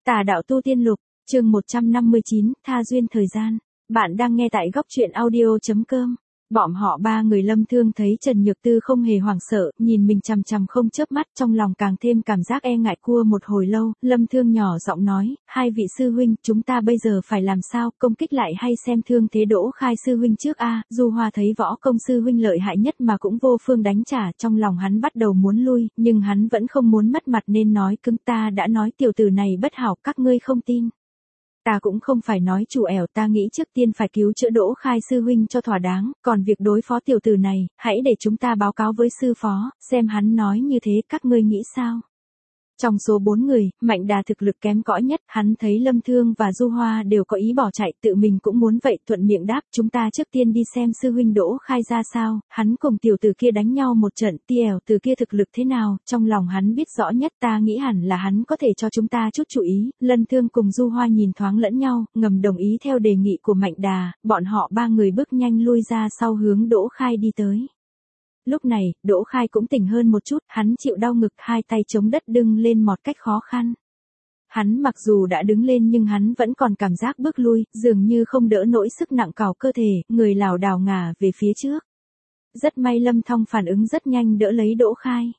Tà đạo tu tiên lục, chương 159, tha duyên thời gian. Bạn đang nghe tại góc truyện audio.com. Bọn họ ba người Lâm Thương thấy Trần Nhược Tư không hề hoảng sợ, nhìn mình chằm chằm không chớp mắt, trong lòng càng thêm cảm giác e ngại cua một hồi lâu. Lâm Thương nhỏ giọng nói, hai vị sư huynh, chúng ta bây giờ phải làm sao, công kích lại hay xem thương thế Đỗ Khai sư huynh trước a? Du Hoa thấy võ công sư huynh lợi hại nhất mà cũng vô phương đánh trả, trong lòng hắn bắt đầu muốn lui, nhưng hắn vẫn không muốn mất mặt nên nói cứng, ta đã nói tiểu tử này bất hảo, các ngươi không tin. Ta cũng không phải nói chủ ẻo, ta nghĩ trước tiên phải cứu chữa Đỗ Khai sư huynh cho thỏa đáng, còn việc đối phó tiểu tử này, hãy để chúng ta báo cáo với sư phó, xem hắn nói như thế các ngươi nghĩ sao. Trong số 4 người, Mạnh Đà thực lực kém cỏi nhất, hắn thấy Lâm Thương và Du Hoa đều có ý bỏ chạy, tự mình cũng muốn vậy, thuận miệng đáp, chúng ta trước tiên đi xem sư huynh Đỗ Khai ra sao, hắn cùng tiểu tử kia đánh nhau một trận, ẻo từ kia thực lực thế nào, trong lòng hắn biết rõ nhất, ta nghĩ hẳn là hắn có thể cho chúng ta chút chú ý. Lâm Thương cùng Du Hoa nhìn thoáng lẫn nhau, ngầm đồng ý theo đề nghị của Mạnh Đà, bọn họ ba người bước nhanh lui ra sau hướng Đỗ Khai đi tới. Lúc này, Đỗ Khai cũng tỉnh hơn một chút, hắn chịu đau ngực, hai tay chống đất đứng lên một cách khó khăn. Hắn mặc dù đã đứng lên nhưng hắn vẫn còn cảm giác bước lui, dường như không đỡ nổi sức nặng cào cơ thể, người lảo đảo ngả về phía trước. Rất may Lâm Thong phản ứng rất nhanh đỡ lấy Đỗ Khai.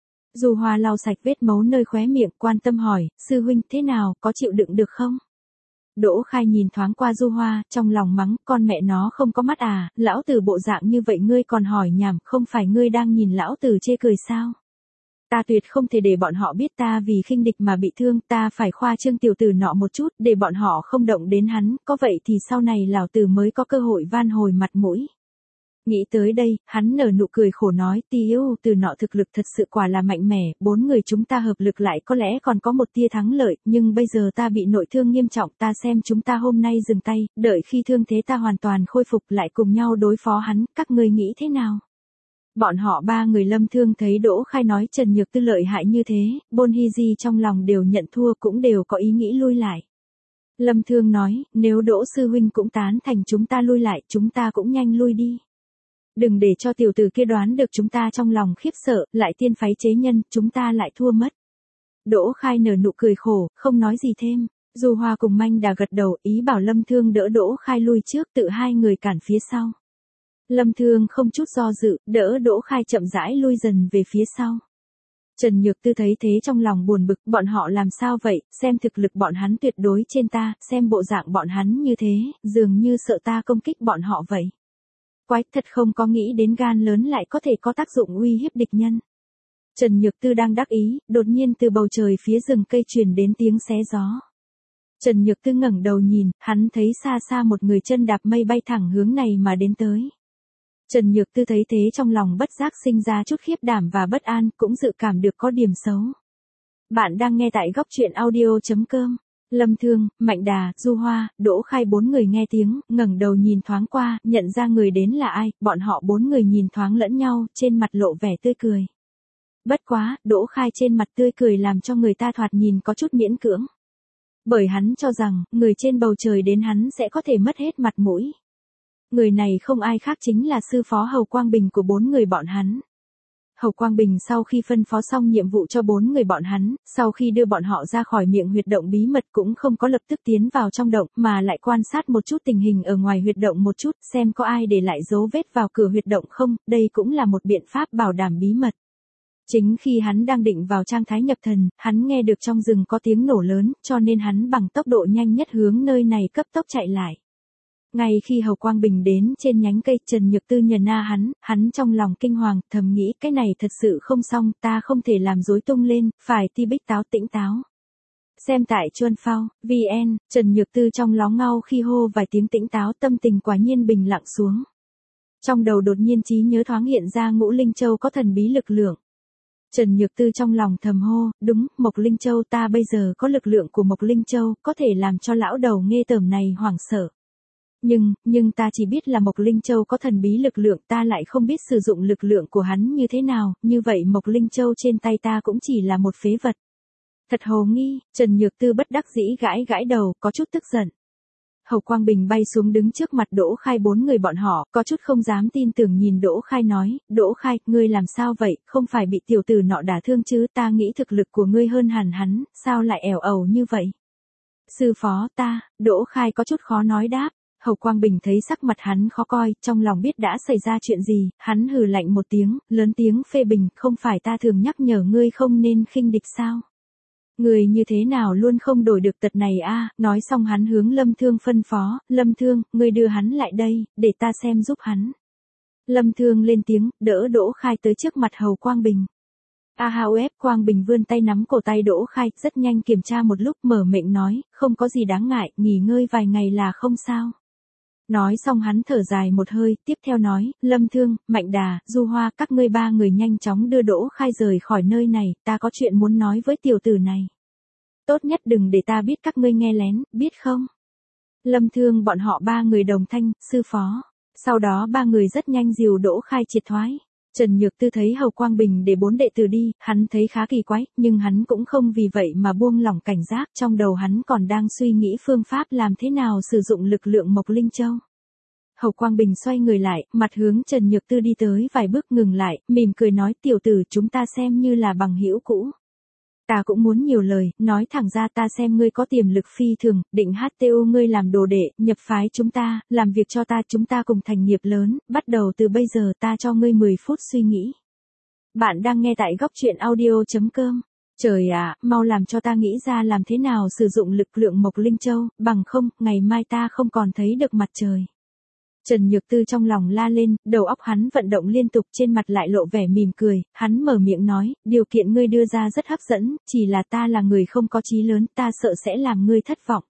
Du Hoa lau sạch vết máu nơi khóe miệng, quan tâm hỏi, sư huynh thế nào, có chịu đựng được không? Đỗ Khai nhìn thoáng qua Du Hoa, trong lòng mắng, con mẹ nó không có mắt à, lão tử bộ dạng như vậy ngươi còn hỏi nhảm, không phải ngươi đang nhìn lão tử chê cười sao? Ta tuyệt không thể để bọn họ biết ta vì khinh địch mà bị thương, ta phải khoa trương tiểu tử nọ một chút, để bọn họ không động đến hắn, có vậy thì sau này lão tử mới có cơ hội van hồi mặt mũi. Nghĩ tới đây, hắn nở nụ cười khổ nói, tiểu tử nọ thực lực thật sự quả là mạnh mẽ, 4 người chúng ta hợp lực lại có lẽ còn có một tia thắng lợi, nhưng bây giờ ta bị nội thương nghiêm trọng, ta xem chúng ta hôm nay dừng tay, đợi khi thương thế ta hoàn toàn khôi phục lại cùng nhau đối phó hắn, các ngươi nghĩ thế nào? Bọn họ ba người Lâm Thương thấy Đỗ Khai nói Trần Nhược Tư lợi hại như thế, Bôn Hy Di trong lòng đều nhận thua, cũng đều có ý nghĩ lui lại. Lâm Thương nói, nếu Đỗ sư huynh cũng tán thành chúng ta lui lại, chúng ta cũng nhanh lui đi. Đừng để cho tiểu tử kia đoán được chúng ta trong lòng khiếp sợ, lại tiên phái chế nhân, chúng ta lại thua mất. Đỗ Khai nở nụ cười khổ, không nói gì thêm. Du Hoa cùng Mạnh Đà gật đầu, ý bảo Lâm Thương đỡ Đỗ Khai lui trước, tự hai người cản phía sau. Lâm Thương không chút do dự, đỡ Đỗ Khai chậm rãi lui dần về phía sau. Trần Nhược Tư thấy thế trong lòng buồn bực, bọn họ làm sao vậy, xem thực lực bọn hắn tuyệt đối trên ta, xem bộ dạng bọn hắn như thế, dường như sợ ta công kích bọn họ vậy. Quái, thật không có nghĩ đến gan lớn lại có thể có tác dụng uy hiếp địch nhân. Trần Nhược Tư đang đắc ý, đột nhiên từ bầu trời phía rừng cây truyền đến tiếng xé gió. Trần Nhược Tư ngẩng đầu nhìn, hắn thấy xa xa một người chân đạp mây bay thẳng hướng này mà đến tới. Trần Nhược Tư thấy thế trong lòng bất giác sinh ra chút khiếp đảm và bất an, cũng dự cảm được có điểm xấu. Bạn đang nghe tại góc truyện audio.com. Lâm Thương, Mạnh Đà, Du Hoa, Đỗ Khai 4 người nghe tiếng, ngẩng đầu nhìn thoáng qua, nhận ra người đến là ai, bọn họ 4 người nhìn thoáng lẫn nhau, trên mặt lộ vẻ tươi cười. Bất quá, Đỗ Khai trên mặt tươi cười làm cho người ta thoạt nhìn có chút miễn cưỡng. Bởi hắn cho rằng, người trên bầu trời đến hắn sẽ có thể mất hết mặt mũi. Người này không ai khác chính là sư phó Hầu Quang Bình của 4 người bọn hắn. Hầu Quang Bình sau khi phân phó xong nhiệm vụ cho 4 người bọn hắn, sau khi đưa bọn họ ra khỏi miệng huyệt động bí mật cũng không có lập tức tiến vào trong động, mà lại quan sát một chút tình hình ở ngoài huyệt động một chút, xem có ai để lại dấu vết vào cửa huyệt động không, đây cũng là một biện pháp bảo đảm bí mật. Chính khi hắn đang định vào trạng thái nhập thần, hắn nghe được trong rừng có tiếng nổ lớn, cho nên hắn bằng tốc độ nhanh nhất hướng nơi này cấp tốc chạy lại. Ngay khi Hầu Quang Bình đến trên nhánh cây, Trần Nhược Tư nhận ra hắn trong lòng kinh hoàng, thầm nghĩ cái này thật sự không xong, ta không thể làm rối tung lên, phải ti bích táo tĩnh táo. Xem tại Chuan Phao, VN, Trần Nhược Tư trong ló ngau khi hô vài tiếng tĩnh táo, tâm tình quả nhiên bình lặng xuống. Trong đầu đột nhiên trí nhớ thoáng hiện ra Ngũ Linh Châu có thần bí lực lượng. Trần Nhược Tư trong lòng thầm hô, đúng, Mộc Linh Châu, ta bây giờ có lực lượng của Mộc Linh Châu, có thể làm cho lão đầu nghe tởm này hoảng sợ. Nhưng ta chỉ biết là Mộc Linh Châu có thần bí lực lượng, ta lại không biết sử dụng lực lượng của hắn như thế nào, như vậy Mộc Linh Châu trên tay ta cũng chỉ là một phế vật. Thật hồ nghi, Trần Nhược Tư bất đắc dĩ gãi gãi đầu, có chút tức giận. Hầu Quang Bình bay xuống đứng trước mặt Đỗ Khai 4 người bọn họ, có chút không dám tin tưởng nhìn Đỗ Khai nói, Đỗ Khai, ngươi làm sao vậy, không phải bị tiểu tử nọ đả thương chứ, ta nghĩ thực lực của ngươi hơn hẳn hắn, sao lại ẻo ẩu như vậy? Sư phó ta, Đỗ Khai có chút khó nói đáp. Hầu Quang Bình thấy sắc mặt hắn khó coi, trong lòng biết đã xảy ra chuyện gì, hắn hừ lạnh một tiếng, lớn tiếng phê bình, không phải ta thường nhắc nhở ngươi không nên khinh địch sao? Người như thế nào luôn không đổi được tật này a? Nói xong hắn hướng Lâm Thương phân phó, Lâm Thương, ngươi đưa hắn lại đây, để ta xem giúp hắn. Lâm Thương lên tiếng, đỡ Đỗ Khai tới trước mặt Hầu Quang Bình. Quang Bình vươn tay nắm cổ tay Đỗ Khai, rất nhanh kiểm tra một lúc mở miệng nói, không có gì đáng ngại, nghỉ ngơi vài ngày là không sao. Nói xong hắn thở dài một hơi, tiếp theo nói, Lâm Thương, Mạnh Đà, Du Hoa, các ngươi ba người nhanh chóng đưa Đỗ Khai rời khỏi nơi này, ta có chuyện muốn nói với tiểu tử này. Tốt nhất đừng để ta biết các ngươi nghe lén, biết không? Lâm Thương bọn họ ba người đồng thanh, sư phó. Sau đó ba người rất nhanh dìu Đỗ Khai triệt thoái. Trần Nhược Tư thấy Hầu Quang Bình để 4 đệ tử đi, hắn thấy khá kỳ quái, nhưng hắn cũng không vì vậy mà buông lỏng cảnh giác, trong đầu hắn còn đang suy nghĩ phương pháp làm thế nào sử dụng lực lượng Mộc Linh Châu. Hầu Quang Bình xoay người lại, mặt hướng Trần Nhược Tư đi tới vài bước ngừng lại, mỉm cười nói tiểu tử chúng ta xem như là bằng hữu cũ. Ta cũng muốn nhiều lời, nói thẳng ra ta xem ngươi có tiềm lực phi thường, định HTU ngươi làm đồ đệ, nhập phái chúng ta, làm việc cho ta chúng ta cùng thành nghiệp lớn, bắt đầu từ bây giờ ta cho ngươi 10 phút suy nghĩ. Bạn đang nghe tại góc truyện audio.com. Trời ạ, mau làm cho ta nghĩ ra làm thế nào sử dụng lực lượng Mộc Linh Châu, bằng không, ngày mai ta không còn thấy được mặt trời. Trần Nhược Tư trong lòng la lên, đầu óc hắn vận động liên tục trên mặt lại lộ vẻ mỉm cười, hắn mở miệng nói, điều kiện ngươi đưa ra rất hấp dẫn, chỉ là ta là người không có chí lớn, ta sợ sẽ làm ngươi thất vọng.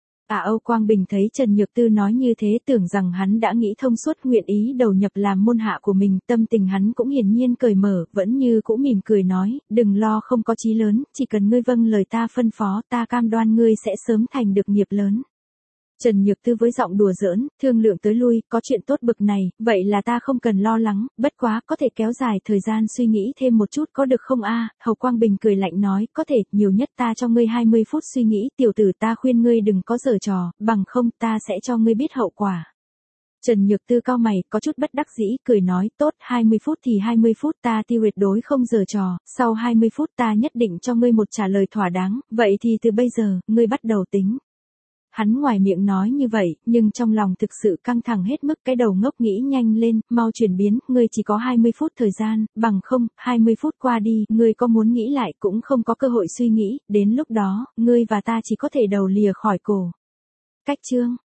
Âu Quang Bình thấy Trần Nhược Tư nói như thế tưởng rằng hắn đã nghĩ thông suốt nguyện ý đầu nhập làm môn hạ của mình, tâm tình hắn cũng hiển nhiên cởi mở, vẫn như cũ mỉm cười nói, đừng lo không có chí lớn, chỉ cần ngươi vâng lời ta phân phó, ta cam đoan ngươi sẽ sớm thành được nghiệp lớn. Trần Nhược Tư với giọng đùa giỡn, thương lượng tới lui, có chuyện tốt bực này, vậy là ta không cần lo lắng, bất quá, có thể kéo dài thời gian suy nghĩ thêm một chút có được không a? Hầu Quang Bình cười lạnh nói, có thể, nhiều nhất ta cho ngươi 20 phút suy nghĩ, tiểu tử ta khuyên ngươi đừng có giở trò, bằng không ta sẽ cho ngươi biết hậu quả. Trần Nhược Tư cau mày, có chút bất đắc dĩ, cười nói, tốt, 20 phút thì 20 phút ta tuyệt đối không giở trò, sau 20 phút ta nhất định cho ngươi một trả lời thỏa đáng, vậy thì từ bây giờ, ngươi bắt đầu tính. Hắn ngoài miệng nói như vậy, nhưng trong lòng thực sự căng thẳng hết mức, cái đầu ngốc nghĩ nhanh lên, mau chuyển biến, ngươi chỉ có 20 phút thời gian, bằng không, 20 phút qua đi, ngươi có muốn nghĩ lại cũng không có cơ hội suy nghĩ, đến lúc đó, ngươi và ta chỉ có thể đầu lìa khỏi cổ. Cách chương